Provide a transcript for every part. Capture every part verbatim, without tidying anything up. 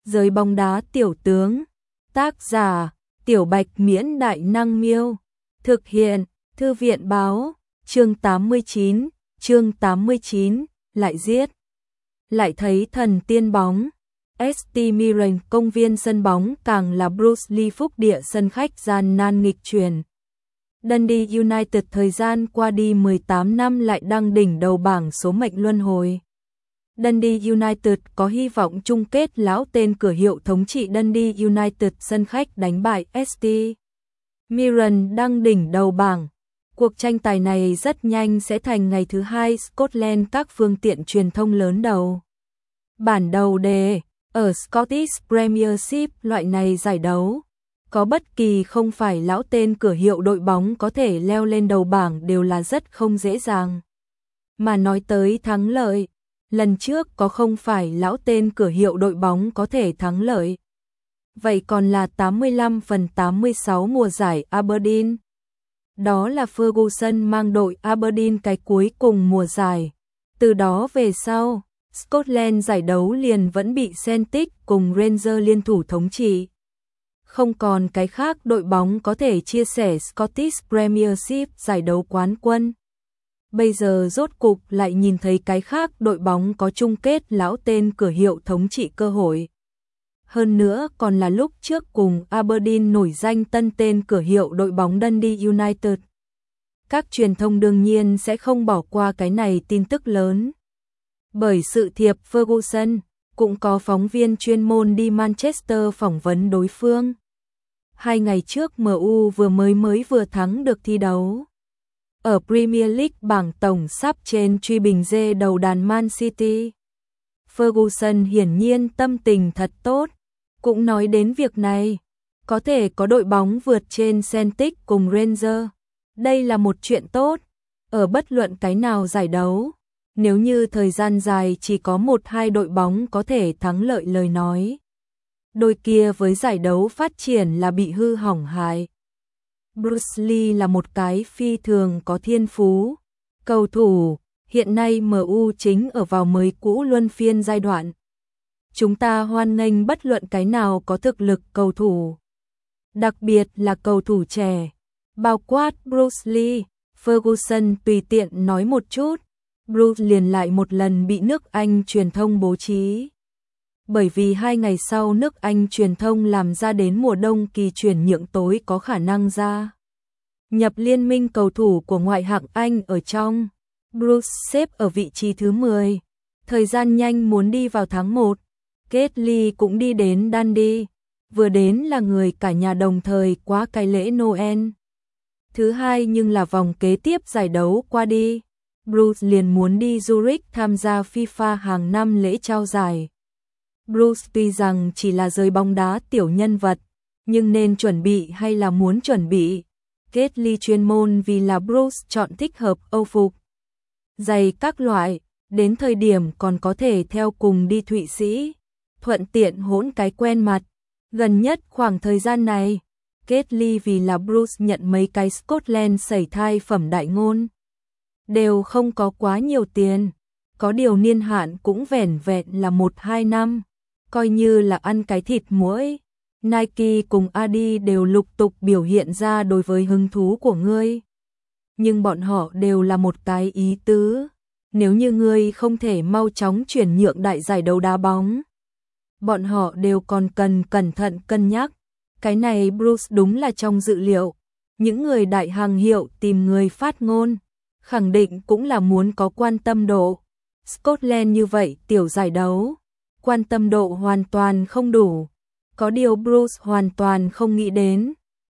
Giới bóng đá tiểu tướng. Tác giả: Tiểu Bạch Miễn Đại Năng Miêu. Thực hiện: Thư viện Báo. Chương tám mươi chín. Chương tám mươi chín. Lại giết. Lại thấy thần tiên bóng. ét tê Milan công viên sân bóng càng là Bruce Lee phúc địa sân khách gian nan nghịch truyền. Dundee United thời gian qua đi mười tám năm lại đang đỉnh đầu bảng số mệnh luân hồi. Dundee United có hy vọng chung kết lão tên cửa hiệu thống trị Dundee United sân khách đánh bại ét tê Milan đang đỉnh đầu bảng. Cuộc tranh tài này rất nhanh sẽ thành ngày thứ hai Scotland các phương tiện truyền thông lớn đầu. Bản đầu đề, ở Scottish Premiership loại này giải đấu, có bất kỳ không phải lão tên cửa hiệu đội bóng có thể leo lên đầu bảng đều là rất không dễ dàng. Mà nói tới thắng lợi, lần trước có không phải lão tên cửa hiệu đội bóng có thể thắng lợi. Vậy còn là tám mươi lăm phần tám mươi sáu mùa giải Aberdeen. Đó là Ferguson mang đội Aberdeen cái cuối cùng mùa giải. Từ đó về sau, Scotland giải đấu liền vẫn bị Celtic cùng Rangers liên thủ thống trị. Không còn cái khác đội bóng có thể chia sẻ Scottish Premiership giải đấu quán quân. Bây giờ rốt cục lại nhìn thấy cái khác đội bóng có chung kết lão tên cửa hiệu thống trị cơ hội. Hơn nữa còn là lúc trước cùng Aberdeen nổi danh tân tên cửa hiệu đội bóng Dundee United. Các truyền thông đương nhiên sẽ không bỏ qua cái này tin tức lớn. Bởi sự thiệp Ferguson, cũng có phóng viên chuyên môn đi Manchester phỏng vấn đối phương. Hai ngày trước em u vừa mới mới vừa thắng được thi đấu. Ở Premier League bảng tổng sắp trên truy bình dê đầu đàn Man City. Ferguson hiển nhiên tâm tình thật tốt. Cũng nói đến việc này, có thể có đội bóng vượt trên Celtic cùng Rangers. Đây là một chuyện tốt. Ở bất luận cái nào giải đấu, nếu như thời gian dài chỉ có một hai đội bóng có thể thắng lợi lời nói, đôi kia với giải đấu phát triển là bị hư hỏng hại. Bruce Lee là một cái phi thường có thiên phú. Cầu thủ, hiện nay em u chính ở vào mới cũ luân phiên giai đoạn. Chúng ta hoan nghênh bất luận cái nào có thực lực cầu thủ. Đặc biệt là cầu thủ trẻ. Bao quát Bruce Lee, Ferguson tùy tiện nói một chút. Bruce liền lại một lần bị nước Anh truyền thông bố trí. Bởi vì hai ngày sau nước Anh truyền thông làm ra đến mùa đông kỳ chuyển nhượng tối có khả năng ra nhập liên minh cầu thủ của ngoại hạng Anh ở trong. Bruce xếp ở vị trí thứ mười. Thời gian nhanh muốn đi vào tháng một. Lee cũng đi đến Dundee. Vừa đến là người cả nhà đồng thời qua cái lễ Noel. Thứ hai nhưng là vòng kế tiếp giải đấu qua đi. Bruce liền muốn đi Zurich tham gia FIFA hàng năm lễ trao giải. Bruce tuy rằng chỉ là giới bóng đá tiểu nhân vật, nhưng nên chuẩn bị hay là muốn chuẩn bị. Lee chuyên môn vì là Bruce chọn thích hợp âu phục, giày các loại, đến thời điểm còn có thể theo cùng đi Thụy Sĩ, thuận tiện hỗn cái quen mặt. Gần nhất khoảng thời gian này, Lee vì là Bruce nhận mấy cái Scotland sẩy thai phẩm đại ngôn. Đều không có quá nhiều tiền, có điều niên hạn cũng vẻn vẹn là một hai năm, coi như là ăn cái thịt muỗi. Nike cùng Adidas đều lục tục biểu hiện ra đối với hứng thú của ngươi. Nhưng bọn họ đều là một cái ý tứ, nếu như ngươi không thể mau chóng chuyển nhượng đại giải đấu đá bóng, bọn họ đều còn cần cẩn thận cân nhắc. Cái này Bruce đúng là trong dự liệu. Những người đại hàng hiệu tìm người phát ngôn, khẳng định cũng là muốn có quan tâm độ. Scotland như vậy tiểu giải đấu, quan tâm độ hoàn toàn không đủ. Có điều Bruce hoàn toàn không nghĩ đến,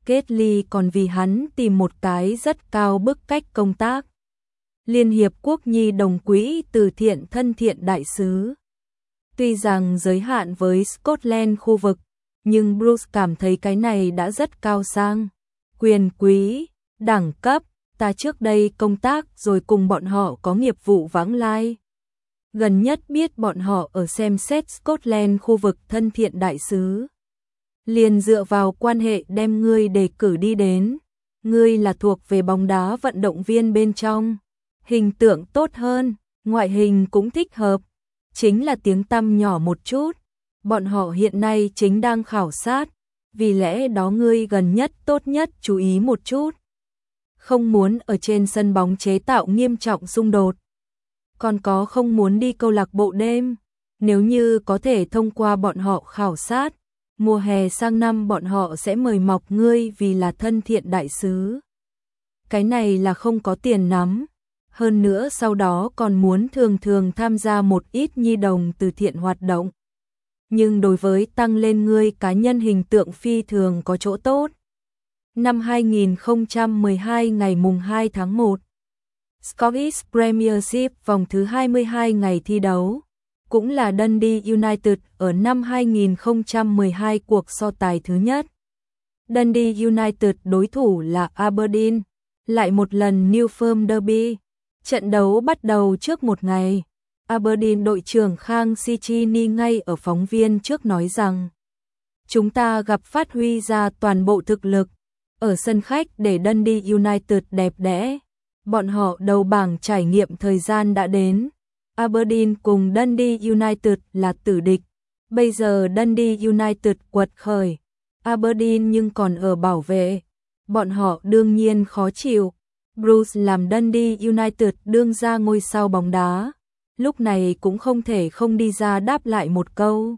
Lee còn vì hắn tìm một cái rất cao bức cách công tác. Liên hiệp quốc nhi đồng quỹ từ thiện thân thiện đại sứ. Tuy rằng giới hạn với Scotland khu vực, nhưng Bruce cảm thấy cái này đã rất cao sang. Quyền quý, đẳng cấp, ta trước đây công tác rồi cùng bọn họ có nghiệp vụ vãng lai. Gần nhất biết bọn họ ở xem xét Scotland khu vực thân thiện đại sứ. Liền dựa vào quan hệ đem ngươi đề cử đi đến. Ngươi là thuộc về bóng đá vận động viên bên trong. Hình tượng tốt hơn, ngoại hình cũng thích hợp. Chính là tiếng tăm nhỏ một chút. bọn họ hiện nay chính đang khảo sát, vì lẽ đó ngươi gần nhất tốt nhất chú ý một chút. Không muốn ở trên sân bóng chế tạo nghiêm trọng xung đột. Còn có không muốn đi câu lạc bộ đêm, nếu như có thể thông qua bọn họ khảo sát, mùa hè sang năm bọn họ sẽ mời mọc ngươi vì là thân thiện đại sứ. Cái này là không có tiền nắm, hơn nữa sau đó còn muốn thường thường tham gia một ít nhi đồng từ thiện hoạt động. Nhưng đối với tăng lên ngươi cá nhân hình tượng phi thường có chỗ tốt. Năm hai nghìn không trăm mười hai ngày mùng hai tháng một, Scottish Premiership vòng thứ hai mươi hai ngày thi đấu, cũng là Dundee United ở năm hai nghìn không trăm mười hai cuộc so tài thứ nhất. Dundee United đối thủ là Aberdeen, lại một lần Newfirm Derby. Trận đấu bắt đầu trước một ngày. Aberdeen đội trưởng Khang Sichini ngay ở phóng viên trước nói rằng chúng ta gặp phát huy ra toàn bộ thực lực ở sân khách để Dundee United đẹp đẽ. Bọn họ đầu bảng trải nghiệm thời gian đã đến. Aberdeen cùng Dundee United là tử địch. Bây giờ Dundee United quật khởi, Aberdeen nhưng còn ở bảo vệ. Bọn họ đương nhiên khó chịu. Bruce làm Dundee United đương ra ngôi sao bóng đá, lúc này cũng không thể không đi ra đáp lại một câu.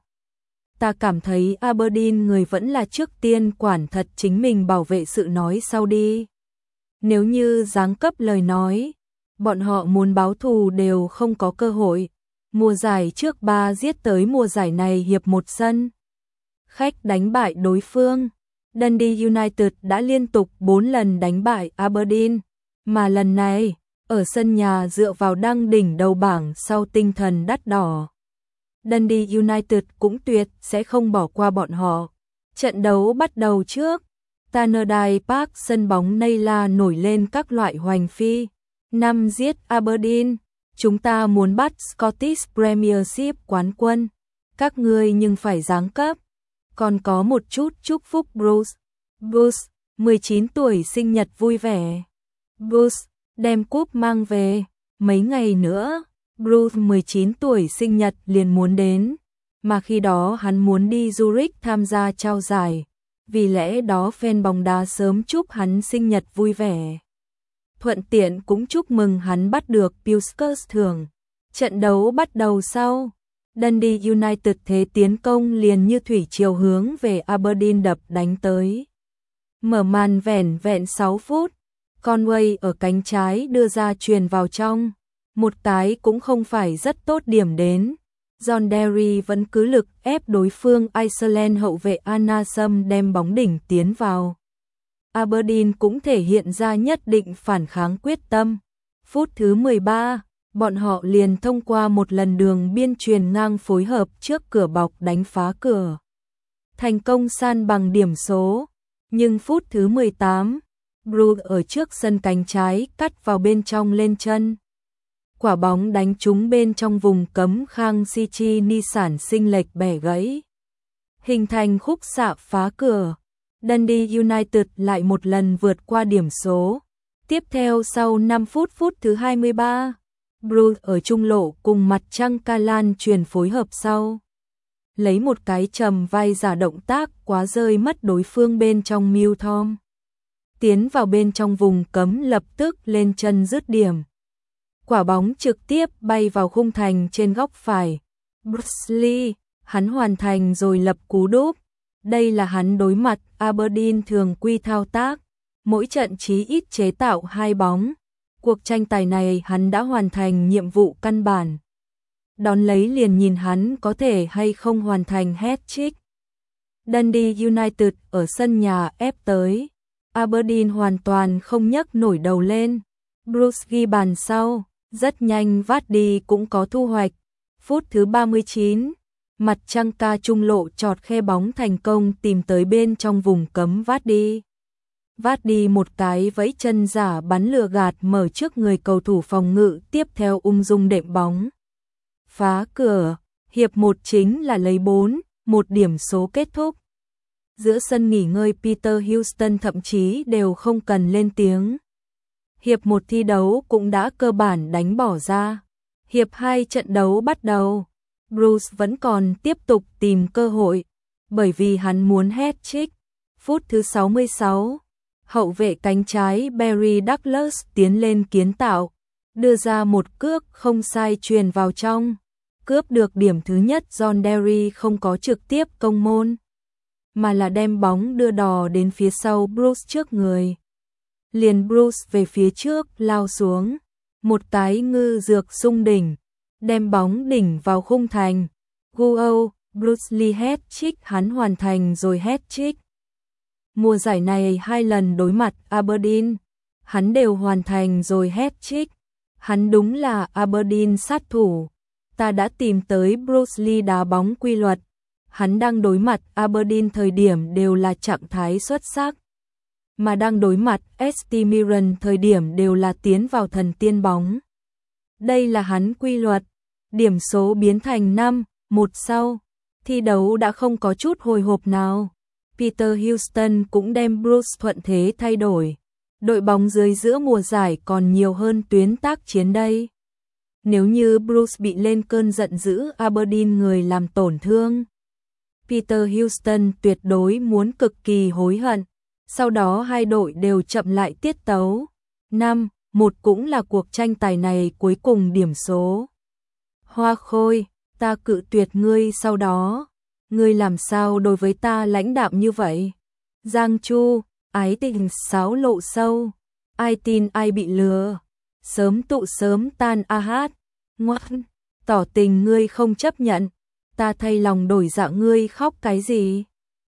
Ta cảm thấy Aberdeen người vẫn là trước tiên quản thật chính mình bảo vệ sự nói sau đi. Nếu như giáng cấp lời nói, bọn họ muốn báo thù đều không có cơ hội. Mùa giải trước ba giết tới mùa giải này hiệp một sân khách đánh bại đối phương. Dundee United đã liên tục bốn lần đánh bại Aberdeen, mà lần này, ở sân nhà dựa vào đăng đỉnh đầu bảng sau tinh thần đắt đỏ. Dundee United cũng tuyệt sẽ không bỏ qua bọn họ. Trận đấu bắt đầu trước, Tannadice Park sân bóng Naylor nổi lên các loại hoành phi. Năm giết Aberdeen, chúng ta muốn bắt Scottish Premiership quán quân. Các ngươi nhưng phải giáng cấp. Còn có một chút chúc phúc Bruce. Bruce, mười chín tuổi sinh nhật vui vẻ. Bruce, đem cúp mang về. Mấy ngày nữa, Bruce mười chín tuổi sinh nhật liền muốn đến. Mà khi đó hắn muốn đi Zurich tham gia trao giải. Vì lẽ đó fan bóng đá sớm chúc hắn sinh nhật vui vẻ. Thuận tiện cũng chúc mừng hắn bắt được Puskers thưởng. Trận đấu bắt đầu sau. Dundee United thế tiến công liền như thủy triều hướng về Aberdeen đập đánh tới. Mở màn vẻn vẹn sáu phút, Conway ở cánh trái đưa ra chuyền vào trong. Một cái cũng không phải rất tốt điểm đến. John Derry vẫn cứ lực ép đối phương Iceland hậu vệ Anna Sum đem bóng đỉnh tiến vào. Aberdeen cũng thể hiện ra nhất định phản kháng quyết tâm. Phút thứ mười ba, bọn họ liền thông qua một lần đường biên truyền ngang phối hợp trước cửa bọc đánh phá cửa. Thành công san bằng điểm số. Nhưng phút thứ mười tám, Bruce ở trước sân cánh trái cắt vào bên trong lên chân. Quả bóng đánh trúng bên trong vùng cấm Khang Sichini sản sinh lệch bẻ gãy. Hình thành khúc xạ phá cửa. Dundee United lại một lần vượt qua điểm số. Tiếp theo sau năm phút phút thứ hai mươi ba, Bruce ở trung lộ cùng mặt trăng Kalan truyền phối hợp sau. Lấy một cái trầm vai giả động tác quá rơi mất đối phương bên trong Milthom. Tiến vào bên trong vùng cấm lập tức lên chân dứt điểm. Quả bóng trực tiếp bay vào khung thành trên góc phải. Bruce Lee, hắn hoàn thành rồi lập cú đúp. Đây là hắn đối mặt Aberdeen thường quy thao tác. Mỗi trận chí ít chế tạo hai bóng. Cuộc tranh tài này hắn đã hoàn thành nhiệm vụ căn bản. Đón lấy liền nhìn hắn có thể hay không hoàn thành hat-trick. Dundee United ở sân nhà ép tới. Aberdeen hoàn toàn không nhấc nổi đầu lên. Bruce ghi bàn sau. Rất nhanh Vardy cũng có thu hoạch. Phút thứ ba mươi chín, mặt trăng ca trung lộ chọt khe bóng thành công tìm tới bên trong vùng cấm Vardy. Vardy một cái vẫy chân giả bắn lừa gạt mở trước người cầu thủ phòng ngự, tiếp theo ung dung đệm bóng. Phá cửa, hiệp một chính là lấy bốn, một điểm số kết thúc. Giữa sân nghỉ ngơi Peter Houston thậm chí đều không cần lên tiếng. Hiệp một thi đấu cũng đã cơ bản đánh bỏ ra. Hiệp hai trận đấu bắt đầu. Bruce vẫn còn tiếp tục tìm cơ hội, bởi vì hắn muốn hat-trick. Phút thứ sáu mươi sáu, hậu vệ cánh trái Barry Douglas tiến lên kiến tạo, đưa ra một cước không sai truyền vào trong, cướp được điểm thứ nhất. John Derry không có trực tiếp công môn, mà là đem bóng đưa đò đến phía sau Bruce trước người. Liền Bruce về phía trước lao xuống, một tái ngư dược xung đỉnh, đem bóng đỉnh vào khung thành. Wow, Bruce Lee hat-trick, hắn hoàn thành rồi hat-trick. Mùa giải này hai lần đối mặt Aberdeen, hắn đều hoàn thành rồi hat-trick. Hắn đúng là Aberdeen sát thủ. Ta đã tìm tới Bruce Lee đá bóng quy luật. Hắn đang đối mặt Aberdeen thời điểm đều là trạng thái xuất sắc, mà đang đối mặt ét tê Mirren thời điểm đều là tiến vào thần tiên bóng. Đây là hắn quy luật. Điểm số biến thành năm một sau, thi đấu đã không có chút hồi hộp nào. Peter Houston cũng đem Bruce thuận thế thay đổi. Đội bóng dưới giữa mùa giải còn nhiều hơn tuyến tác chiến đây. Nếu như Bruce bị lên cơn giận dữ Aberdeen người làm tổn thương, Peter Houston tuyệt đối muốn cực kỳ hối hận. Sau đó hai đội đều chậm lại tiết tấu. năm một cũng là cuộc tranh tài này cuối cùng điểm số. Hoa Khôi, ta cự tuyệt ngươi sau đó. Ngươi làm sao đối với ta lãnh đạm như vậy? Giang Chu, ái tình sáo lộ sâu. Ai tin ai bị lừa. Sớm tụ sớm tan a hát. Ngoan, tỏ tình ngươi không chấp nhận. Ta thay lòng đổi dạ ngươi khóc cái gì?